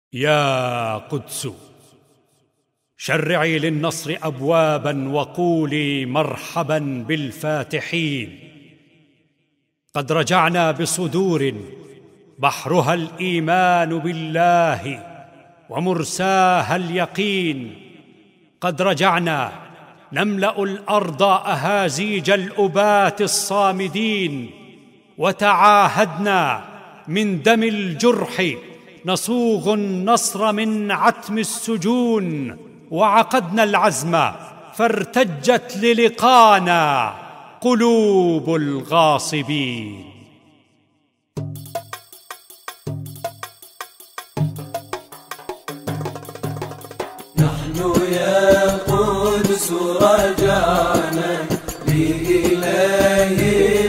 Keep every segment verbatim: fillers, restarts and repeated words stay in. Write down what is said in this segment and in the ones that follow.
يا قدس شرعي للنصر أبوابا وقولي مرحبا بالفاتحين. قد رجعنا بصدور بحرها الإيمان بالله ومرساها اليقين. قد رجعنا نملأ الأرض أهازيج الأبات الصامدين، وتعاهدنا من دم الجرح نصوغ النصر من عتم السجون، وعقدنا العزم فارتجت للقانا قلوب الغاصبين. نحن يا قدس رجعنا لإله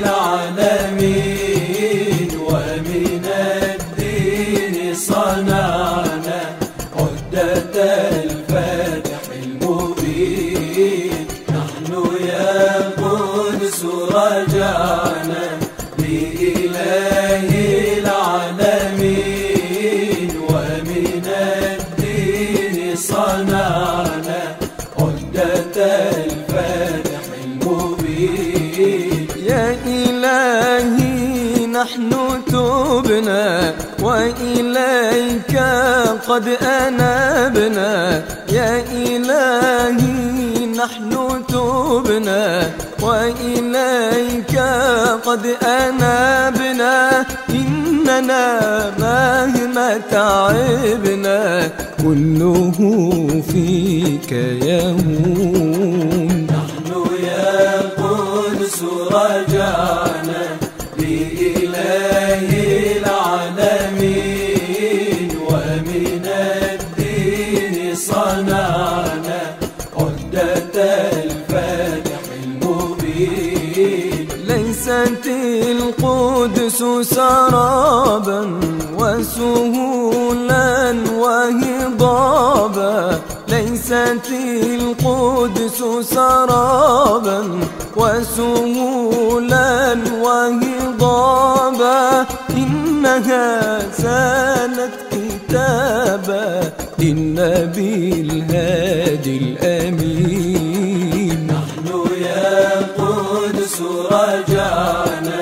العالمين، ومن الدين صنعنا عدة الفتح المبين. نحن يا قدس رجعنا لإله العالمين، ومن الدين صنعنا عدة الفتح المبين. يا إلهي نحن تبنا وإليك قد أنبنا. يا إلهي نحن تبنا وإليك قد أنبنا. إننا مهما تعبنا كله فيك يهون. نحن يا قدس رجعنا لإله العالمين، ومن الدين صنعنا عدة الفتح المبين. ليست القدس سرابا وسهولا وهضابا. ليست القدس سرابا وسهولا وهضابا. إنها زالت كتابا للنبي الهادي الأمين. نحن يا قدس رجعنا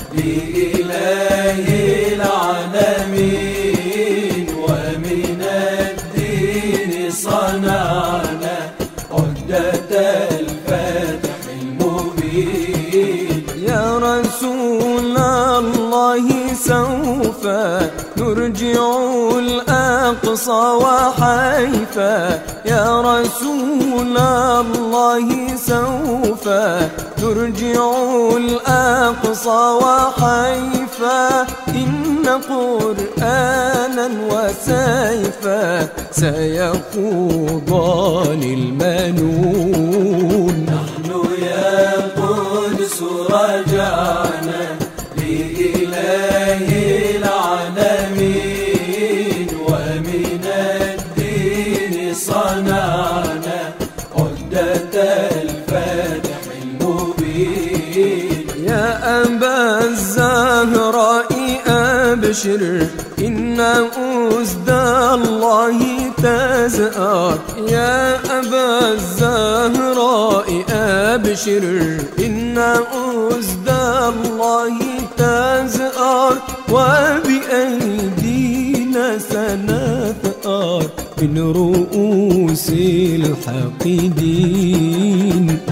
لإله العالمين، ومن الدين صنعنا عدة الفتح المبين. يا رسول الله سوف نرجع الأقصى وحيفا. يا رسول الله سوف نرجع الأقصى وحيفا. إن قرآنا وسيفا سيخوضان المنون. نحن يا قدس رجعنا لإله العالمين، ومن الدين صنعنا عدة الفتح المبين. يا أبا الزهراء أبشر إن أسد الله تزأر. يا أبا الزهراء أبشر إن أسد الله تزأر. وبأيدينا سنثأر من رؤوس الحاقدين.